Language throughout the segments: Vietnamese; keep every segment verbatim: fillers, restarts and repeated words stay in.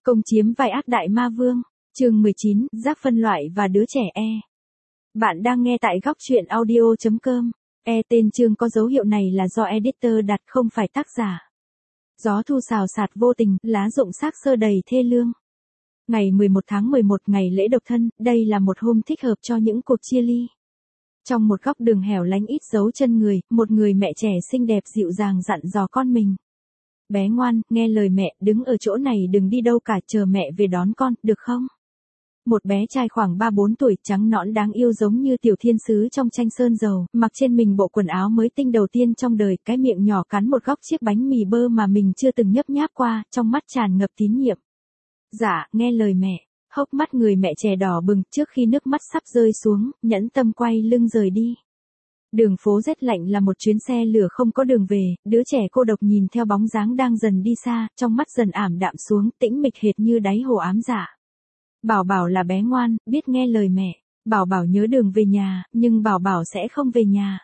Công chiếm vai ác đại ma vương, chương mười chín, rác phân loại và đứa trẻ E. Bạn đang nghe tại góc truyện audio chấm com. E tên chương có dấu hiệu này là do editor đặt, không phải tác giả. Gió thu xào xạc vô tình, lá rụng xác xơ đầy thê lương. Ngày mười một tháng mười một, ngày lễ độc thân, đây là một hôm thích hợp cho những cuộc chia ly. Trong một góc đường hẻo lánh ít dấu chân người, một người mẹ trẻ xinh đẹp dịu dàng dặn dò con mình. Bé ngoan, nghe lời mẹ, đứng ở chỗ này đừng đi đâu cả, chờ mẹ về đón con, được không? Một bé trai khoảng ba bốn tuổi, trắng nõn đáng yêu giống như tiểu thiên sứ trong tranh sơn dầu, mặc trên mình bộ quần áo mới tinh đầu tiên trong đời, cái miệng nhỏ cắn một góc chiếc bánh mì bơ mà mình chưa từng nhấp nháp qua, trong mắt tràn ngập tín nhiệm. Dạ, nghe lời mẹ. Hốc mắt người mẹ trẻ đỏ bừng, trước khi nước mắt sắp rơi xuống, nhẫn tâm quay lưng rời đi. Đường phố rét lạnh là một chuyến xe lửa không có đường về, đứa trẻ cô độc nhìn theo bóng dáng đang dần đi xa, trong mắt dần ảm đạm xuống, tĩnh mịch hệt như đáy hồ ám dạ. Bảo Bảo là bé ngoan, biết nghe lời mẹ. Bảo Bảo nhớ đường về nhà, nhưng Bảo Bảo sẽ không về nhà.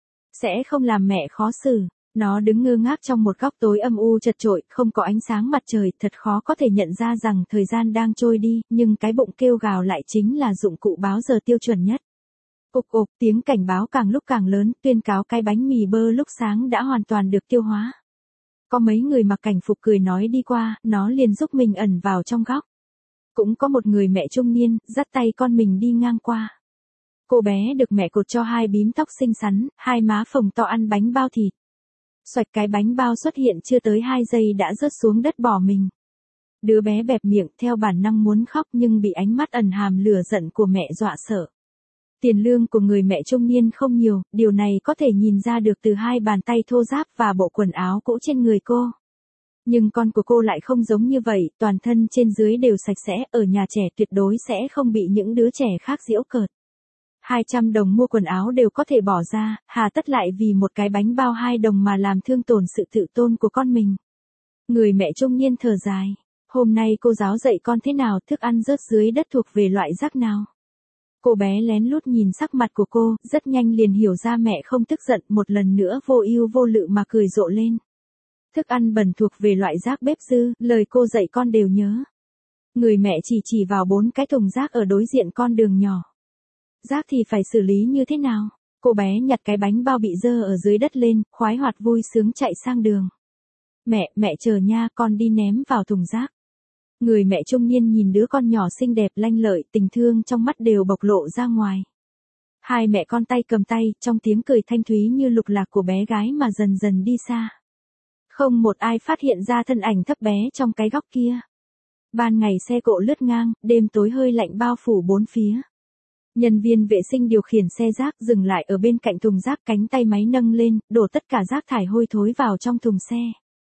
Sẽ không làm mẹ khó xử. Nó đứng ngơ ngác trong một góc tối âm u chật chội, không có ánh sáng mặt trời, thật khó có thể nhận ra rằng thời gian đang trôi đi, nhưng cái bụng kêu gào lại chính là dụng cụ báo giờ tiêu chuẩn nhất. Ục ục, tiếng cảnh báo càng lúc càng lớn, tuyên cáo cái bánh mì bơ lúc sáng đã hoàn toàn được tiêu hóa. Có mấy người mặc cảnh phục cười nói đi qua, nó liền giúp mình ẩn vào trong góc. Cũng có một người mẹ trung niên, dắt tay con mình đi ngang qua. Cô bé được mẹ cột cho hai bím tóc xinh xắn, hai má phồng to ăn bánh bao thịt. Xoạch cái bánh bao xuất hiện chưa tới hai giây đã rớt xuống đất bỏ mình. Đứa bé bẹp miệng theo bản năng muốn khóc nhưng bị ánh mắt ẩn hàm lửa giận của mẹ dọa sợ. Tiền lương của người mẹ trung niên không nhiều, điều này có thể nhìn ra được từ hai bàn tay thô ráp và bộ quần áo cũ trên người cô. Nhưng con của cô lại không giống như vậy, toàn thân trên dưới đều sạch sẽ, ở nhà trẻ tuyệt đối sẽ không bị những đứa trẻ khác giễu cợt. hai trăm đồng mua quần áo đều có thể bỏ ra, hà tất lại vì một cái bánh bao hai đồng mà làm thương tổn sự tự tôn của con mình. Người mẹ trung niên thở dài, hôm nay cô giáo dạy con thế nào, thức ăn rớt dưới đất thuộc về loại rác nào? Cô bé lén lút nhìn sắc mặt của cô, rất nhanh liền hiểu ra mẹ không tức giận, một lần nữa vô ưu vô lự mà cười rộ lên. Thức ăn bẩn thuộc về loại rác bếp dư, lời cô dạy con đều nhớ. Người mẹ chỉ chỉ vào bốn cái thùng rác ở đối diện con đường nhỏ. Rác thì phải xử lý như thế nào? Cô bé nhặt cái bánh bao bị dơ ở dưới đất lên, khoái hoạt vui sướng chạy sang đường. Mẹ, mẹ chờ nha, con đi ném vào thùng rác. Người mẹ trung niên nhìn đứa con nhỏ xinh đẹp lanh lợi, tình thương trong mắt đều bộc lộ ra ngoài. Hai mẹ con tay cầm tay, trong tiếng cười thanh thúy như lục lạc của bé gái mà dần dần đi xa. Không một ai phát hiện ra thân ảnh thấp bé trong cái góc kia. Ban ngày xe cộ lướt ngang, đêm tối hơi lạnh bao phủ bốn phía. Nhân viên vệ sinh điều khiển xe rác dừng lại ở bên cạnh thùng rác, cánh tay máy nâng lên, đổ tất cả rác thải hôi thối vào trong thùng xe.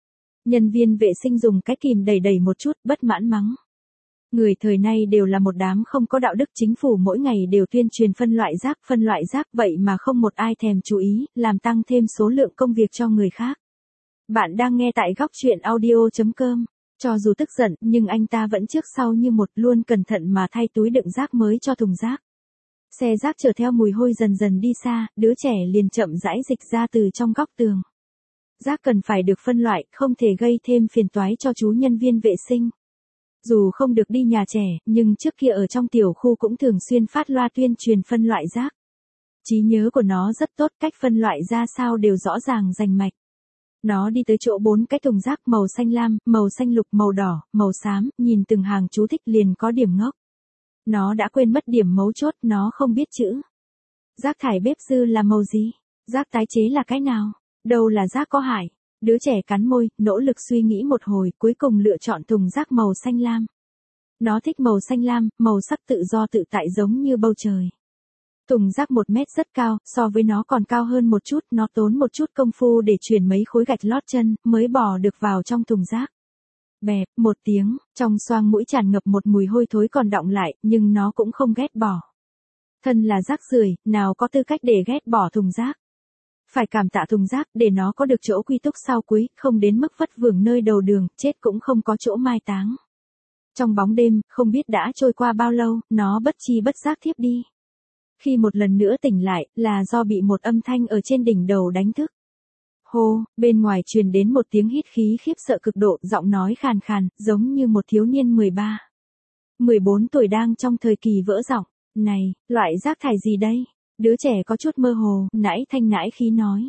Nhân viên vệ sinh dùng cái kìm đẩy đẩy một chút, bất mãn mắng. Người thời nay đều là một đám không có đạo đức, chính phủ mỗi ngày đều tuyên truyền phân loại rác, phân loại rác, vậy mà không một ai thèm chú ý, làm tăng thêm số lượng công việc cho người khác. Bạn đang nghe tại góc truyện audio chấm com. Cho dù tức giận, nhưng anh ta vẫn trước sau như một, luôn cẩn thận mà thay túi đựng rác mới cho thùng rác. Xe rác chở theo mùi hôi dần dần đi xa, đứa trẻ liền chậm rãi dịch ra từ trong góc tường. Rác cần phải được phân loại, không thể gây thêm phiền toái cho chú nhân viên vệ sinh. Dù không được đi nhà trẻ, nhưng trước kia ở trong tiểu khu cũng thường xuyên phát loa tuyên truyền phân loại rác. Trí nhớ của nó rất tốt, cách phân loại ra sao đều rõ ràng rành mạch. Nó đi tới chỗ bốn cái thùng rác màu xanh lam, màu xanh lục, màu đỏ, màu xám, nhìn từng hàng chú thích liền có điểm ngốc. Nó đã quên mất điểm mấu chốt, nó không biết chữ. Rác thải bếp dư là màu gì? Rác tái chế là cái nào? Đâu là rác có hại? Đứa trẻ cắn môi, nỗ lực suy nghĩ một hồi, cuối cùng lựa chọn thùng rác màu xanh lam. Nó thích màu xanh lam, màu sắc tự do tự tại giống như bầu trời. Thùng rác một mét rất cao, so với nó còn cao hơn một chút, nó tốn một chút công phu để chuyển mấy khối gạch lót chân, mới bỏ được vào trong thùng rác. Bẹp, một tiếng, trong xoang mũi tràn ngập một mùi hôi thối còn đọng lại, nhưng nó cũng không ghét bỏ. Thân là rác rưởi, nào có tư cách để ghét bỏ thùng rác. Phải cảm tạ thùng rác để nó có được chỗ quy túc sau cuối, không đến mức vất vưởng nơi đầu đường, chết cũng không có chỗ mai táng. Trong bóng đêm, không biết đã trôi qua bao lâu, nó bất chi bất giác thiếp đi. Khi một lần nữa tỉnh lại, là do bị một âm thanh ở trên đỉnh đầu đánh thức. Hô, bên ngoài truyền đến một tiếng hít khí khiếp sợ cực độ, giọng nói khàn khàn, giống như một thiếu niên mười ba, mười bốn tuổi đang trong thời kỳ vỡ giọng. Này, loại rác thải gì đây? Đứa trẻ có chút mơ hồ, nãi thanh nãi khí nói.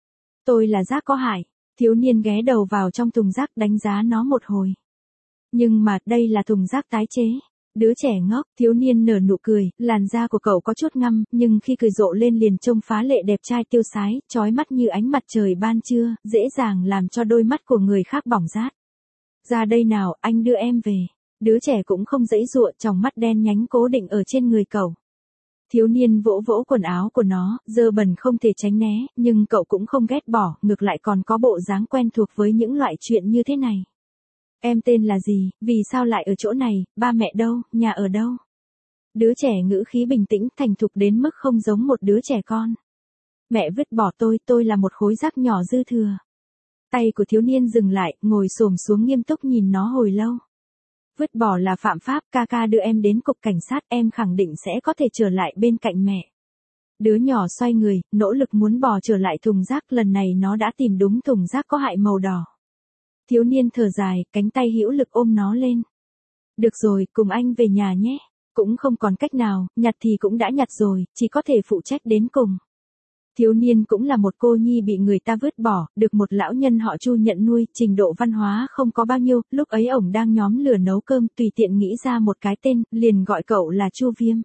Tôi là rác có hại. Thiếu niên ghé đầu vào trong thùng rác đánh giá nó một hồi. Nhưng mà, đây là thùng rác tái chế. Đứa trẻ ngốc, thiếu niên nở nụ cười, làn da của cậu có chút ngăm, nhưng khi cười rộ lên liền trông phá lệ đẹp trai tiêu sái, chói mắt như ánh mặt trời ban trưa, dễ dàng làm cho đôi mắt của người khác bỏng rát. Ra đây nào, anh đưa em về. Đứa trẻ cũng không giãy giụa, tròng mắt đen nhánh cố định ở trên người cậu. Thiếu niên vỗ vỗ quần áo của nó, dơ bẩn không thể tránh né, nhưng cậu cũng không ghét bỏ, ngược lại còn có bộ dáng quen thuộc với những loại chuyện như thế này. Em tên là gì, vì sao lại ở chỗ này, ba mẹ đâu, nhà ở đâu? Đứa trẻ ngữ khí bình tĩnh, thành thục đến mức không giống một đứa trẻ con. Mẹ vứt bỏ tôi, tôi là một khối rác nhỏ dư thừa. Tay của thiếu niên dừng lại, ngồi xổm xuống nghiêm túc nhìn nó hồi lâu. Vứt bỏ là phạm pháp, ca ca đưa em đến cục cảnh sát, em khẳng định sẽ có thể trở lại bên cạnh mẹ. Đứa nhỏ xoay người, nỗ lực muốn bò trở lại thùng rác, lần này nó đã tìm đúng thùng rác có hại màu đỏ. Thiếu niên thở dài, cánh tay hữu lực ôm nó lên. Được rồi, cùng anh về nhà nhé. Cũng không còn cách nào, nhặt thì cũng đã nhặt rồi, chỉ có thể phụ trách đến cùng. Thiếu niên cũng là một cô nhi bị người ta vứt bỏ, được một lão nhân họ Chu nhận nuôi, trình độ văn hóa không có bao nhiêu, lúc ấy ổng đang nhóm lửa nấu cơm, tùy tiện nghĩ ra một cái tên, liền gọi cậu là Chu Viêm.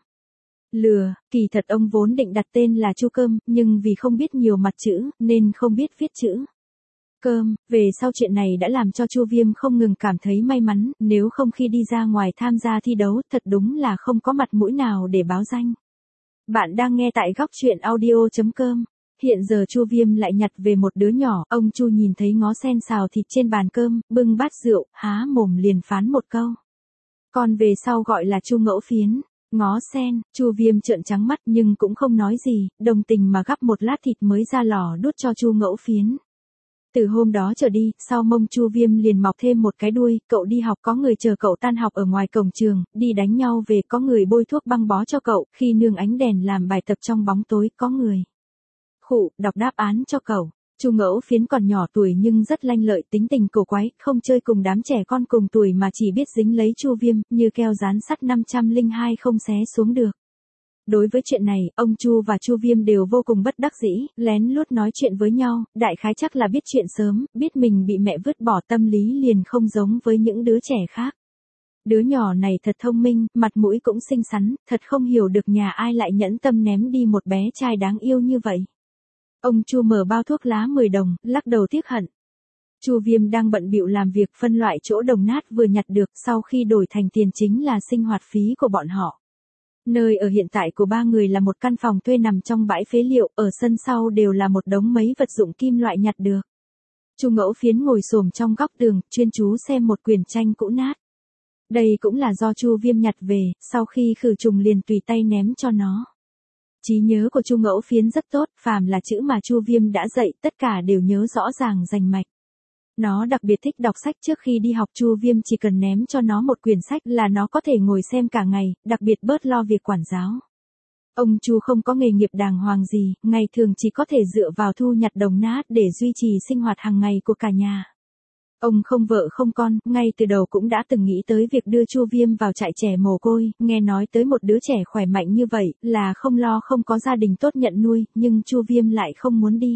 Lừa, kỳ thật ông vốn định đặt tên là Chu Cơm, nhưng vì không biết nhiều mặt chữ, nên không biết viết chữ Cơm. Về sau chuyện này đã làm cho Chu Viêm không ngừng cảm thấy may mắn, nếu không khi đi ra ngoài tham gia thi đấu, thật đúng là không có mặt mũi nào để báo danh. Bạn đang nghe tại góc truyện audio.com. Hiện giờ Chu Viêm lại nhặt về một đứa nhỏ, ông Chu nhìn thấy ngó sen xào thịt trên bàn cơm, bưng bát rượu, há mồm liền phán một câu. Còn về sau gọi là Chu Ngẫu Phiến. Ngó sen, Chu Viêm trợn trắng mắt nhưng cũng không nói gì, đồng tình mà gắp một lát thịt mới ra lò đút cho Chu Ngẫu Phiến. Từ hôm đó trở đi, sau mông Chu Viêm liền mọc thêm một cái đuôi, cậu đi học có người chờ cậu tan học ở ngoài cổng trường, đi đánh nhau về có người bôi thuốc băng bó cho cậu, khi nương ánh đèn làm bài tập trong bóng tối có người khụ, đọc đáp án cho cậu. Chu Ngẫu Phiến còn nhỏ tuổi nhưng rất lanh lợi, tính tình cổ quái, không chơi cùng đám trẻ con cùng tuổi mà chỉ biết dính lấy Chu Viêm, như keo dán sắt năm trăm lẻ hai không xé xuống được. Đối với chuyện này, ông Chu và Chu Viêm đều vô cùng bất đắc dĩ, lén lút nói chuyện với nhau, đại khái chắc là biết chuyện sớm, biết mình bị mẹ vứt bỏ, tâm lý liền không giống với những đứa trẻ khác. Đứa nhỏ này thật thông minh, mặt mũi cũng xinh xắn, thật không hiểu được nhà ai lại nhẫn tâm ném đi một bé trai đáng yêu như vậy. Ông Chu mở bao thuốc lá mười đồng, lắc đầu tiếc hận. Chu Viêm đang bận bịu làm việc phân loại chỗ đồng nát vừa nhặt được, sau khi đổi thành tiền chính là sinh hoạt phí của bọn họ. Nơi ở hiện tại của ba người là một căn phòng thuê nằm trong bãi phế liệu, ở sân sau đều là một đống mấy vật dụng kim loại nhặt được. Chu Ngẫu Phiến ngồi xổm trong góc tường, chuyên chú xem một quyển tranh cũ nát. Đây cũng là do Chu Viêm nhặt về, sau khi khử trùng liền tùy tay ném cho nó. Trí nhớ của Chu Ngẫu Phiến rất tốt, phàm là chữ mà Chu Viêm đã dạy, tất cả đều nhớ rõ ràng rành mạch. Nó đặc biệt thích đọc sách, trước khi đi học Chu Viêm chỉ cần ném cho nó một quyển sách là nó có thể ngồi xem cả ngày, đặc biệt bớt lo việc quản giáo. Ông Chu không có nghề nghiệp đàng hoàng gì, ngày thường chỉ có thể dựa vào thu nhặt đồng nát để duy trì sinh hoạt hàng ngày của cả nhà. Ông không vợ không con, ngay từ đầu cũng đã từng nghĩ tới việc đưa Chu Viêm vào trại trẻ mồ côi, nghe nói tới một đứa trẻ khỏe mạnh như vậy, là không lo không có gia đình tốt nhận nuôi, nhưng Chu Viêm lại không muốn đi.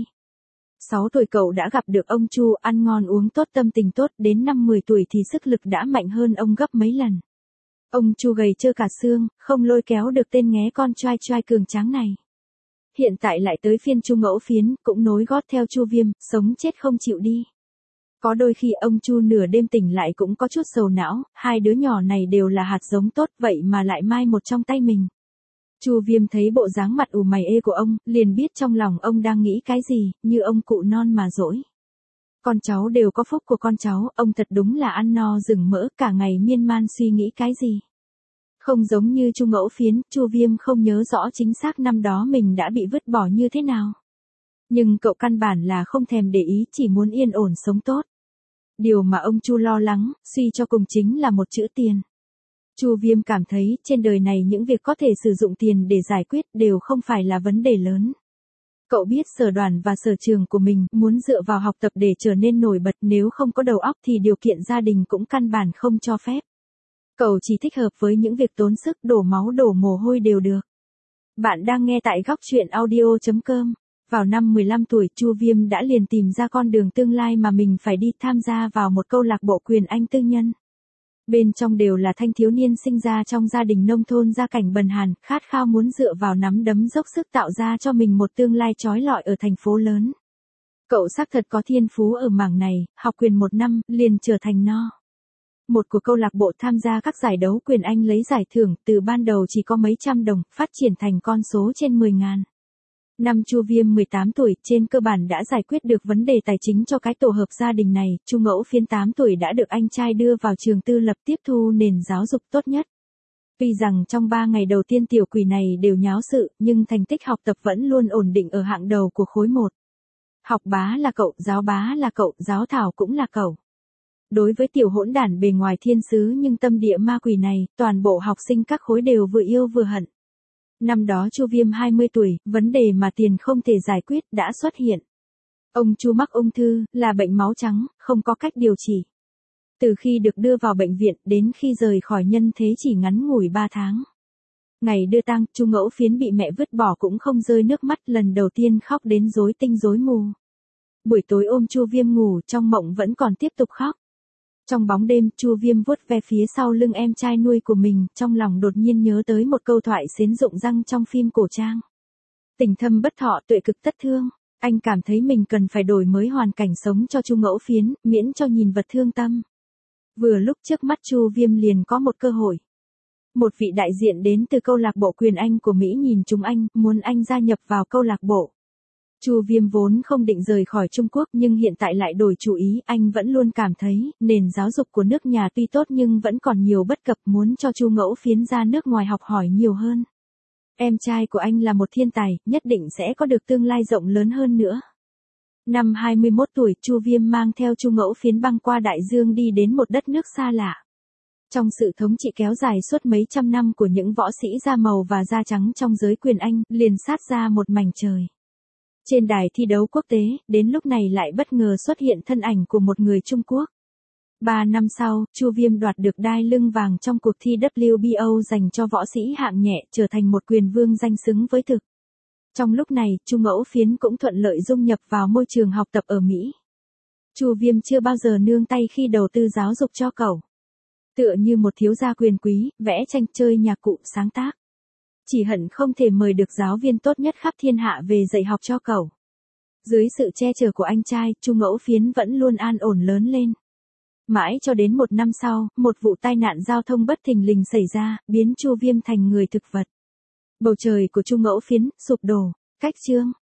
sáu tuổi cậu đã gặp được ông Chu, ăn ngon uống tốt tâm tình tốt, đến năm mười tuổi thì sức lực đã mạnh hơn ông gấp mấy lần. Ông Chu gầy trơ cả xương, không lôi kéo được tên nghé con choai choai cường tráng này. Hiện tại lại tới phiên Chu Ngẫu Phiến, cũng nối gót theo Chu Viêm, sống chết không chịu đi. Có đôi khi ông Chu nửa đêm tỉnh lại cũng có chút sầu não, hai đứa nhỏ này đều là hạt giống tốt vậy mà lại mai một trong tay mình. Chu Viêm thấy bộ dáng mặt ủ mày ê của ông, liền biết trong lòng ông đang nghĩ cái gì, như ông cụ non mà dỗi. Con cháu đều có phúc của con cháu, ông thật đúng là ăn no rừng mỡ, cả ngày miên man suy nghĩ cái gì. Không giống như Chu Ngẫu Phiến, Chu Viêm không nhớ rõ chính xác năm đó mình đã bị vứt bỏ như thế nào. Nhưng cậu căn bản là không thèm để ý, chỉ muốn yên ổn sống tốt. Điều mà ông Chu lo lắng, suy cho cùng chính là một chữ tiền. Chu Viêm cảm thấy, trên đời này những việc có thể sử dụng tiền để giải quyết đều không phải là vấn đề lớn. Cậu biết sở đoàn và sở trường của mình, muốn dựa vào học tập để trở nên nổi bật, nếu không có đầu óc thì điều kiện gia đình cũng căn bản không cho phép. Cậu chỉ thích hợp với những việc tốn sức, đổ máu đổ mồ hôi đều được. Bạn đang nghe tại góc truyện audio chấm com. Vào năm mười lăm tuổi, Chu Viêm đã liền tìm ra con đường tương lai mà mình phải đi, tham gia vào một câu lạc bộ quyền Anh tư nhân. Bên trong đều là thanh thiếu niên sinh ra trong gia đình nông thôn gia cảnh bần hàn, khát khao muốn dựa vào nắm đấm dốc sức tạo ra cho mình một tương lai chói lọi ở thành phố lớn. Cậu xác thật có thiên phú ở mảng này, học quyền một năm, liền trở thành no. Một của câu lạc bộ, tham gia các giải đấu quyền Anh lấy giải thưởng, từ ban đầu chỉ có mấy trăm đồng, phát triển thành con số trên mười ngàn. Năm Chu Viêm mười tám tuổi, trên cơ bản đã giải quyết được vấn đề tài chính cho cái tổ hợp gia đình này, Chu Ngẫu Phiến tám tuổi đã được anh trai đưa vào trường tư lập tiếp thu nền giáo dục tốt nhất. Tuy rằng trong ba ngày đầu tiên tiểu quỷ này đều nháo sự, nhưng thành tích học tập vẫn luôn ổn định ở hạng đầu của khối một. Học bá là cậu, giáo bá là cậu, giáo thảo cũng là cậu. Đối với tiểu hỗn đản bề ngoài thiên sứ nhưng tâm địa ma quỷ này, toàn bộ học sinh các khối đều vừa yêu vừa hận. Năm đó Chu Viêm hai mươi tuổi, vấn đề mà tiền không thể giải quyết đã xuất hiện. Ông Chu mắc ung thư, là bệnh máu trắng, không có cách điều trị. Từ khi được đưa vào bệnh viện đến khi rời khỏi nhân thế chỉ ngắn ngủi ba tháng. Ngày đưa tang, Chu Ngẫu Phiến bị mẹ vứt bỏ cũng không rơi nước mắt, lần đầu tiên khóc đến rối tinh rối mù. Buổi tối ôm Chu Viêm ngủ, trong mộng vẫn còn tiếp tục khóc. Trong bóng đêm, Chu Viêm vuốt ve phía sau lưng em trai nuôi của mình, trong lòng đột nhiên nhớ tới một câu thoại xến rụng răng trong phim cổ trang. Tình thâm bất thọ, tuệ cực tất thương. Anh cảm thấy mình cần phải đổi mới hoàn cảnh sống cho Chu Ngẫu Phiến, miễn cho nhìn vật thương tâm. Vừa lúc trước mắt Chu Viêm liền có một cơ hội. Một vị đại diện đến từ câu lạc bộ quyền Anh của Mỹ nhìn chúng anh, muốn anh gia nhập vào câu lạc bộ. Chu Viêm vốn không định rời khỏi Trung Quốc nhưng hiện tại lại đổi chủ ý, anh vẫn luôn cảm thấy, nền giáo dục của nước nhà tuy tốt nhưng vẫn còn nhiều bất cập, muốn cho Chu Ngẫu Phiến ra nước ngoài học hỏi nhiều hơn. Em trai của anh là một thiên tài, nhất định sẽ có được tương lai rộng lớn hơn nữa. Năm hai mươi mốt tuổi, Chu Viêm mang theo Chu Ngẫu Phiến băng qua đại dương đi đến một đất nước xa lạ. Trong sự thống trị kéo dài suốt mấy trăm năm của những võ sĩ da màu và da trắng trong giới quyền Anh, liền sát ra một mảnh trời. Trên đài thi đấu quốc tế, đến lúc này lại bất ngờ xuất hiện thân ảnh của một người Trung Quốc. Ba năm sau, Chu Viêm đoạt được đai lưng vàng trong cuộc thi W B O dành cho võ sĩ hạng nhẹ, trở thành một quyền vương danh xứng với thực. Trong lúc này, Chu Ngẫu Phiến cũng thuận lợi dung nhập vào môi trường học tập ở Mỹ. Chu Viêm chưa bao giờ nương tay khi đầu tư giáo dục cho cậu. Tựa như một thiếu gia quyền quý, vẽ tranh, chơi nhạc cụ, sáng tác. Chỉ hận không thể mời được giáo viên tốt nhất khắp thiên hạ về dạy học cho cậu. Dưới sự che chở của anh trai, Chu Ngẫu Phiến vẫn luôn an ổn lớn lên. Mãi cho đến một năm sau, một vụ tai nạn giao thông bất thình lình xảy ra, biến Chu Viêm thành người thực vật. Bầu trời của Chu Ngẫu Phiến sụp đổ. Cách chương.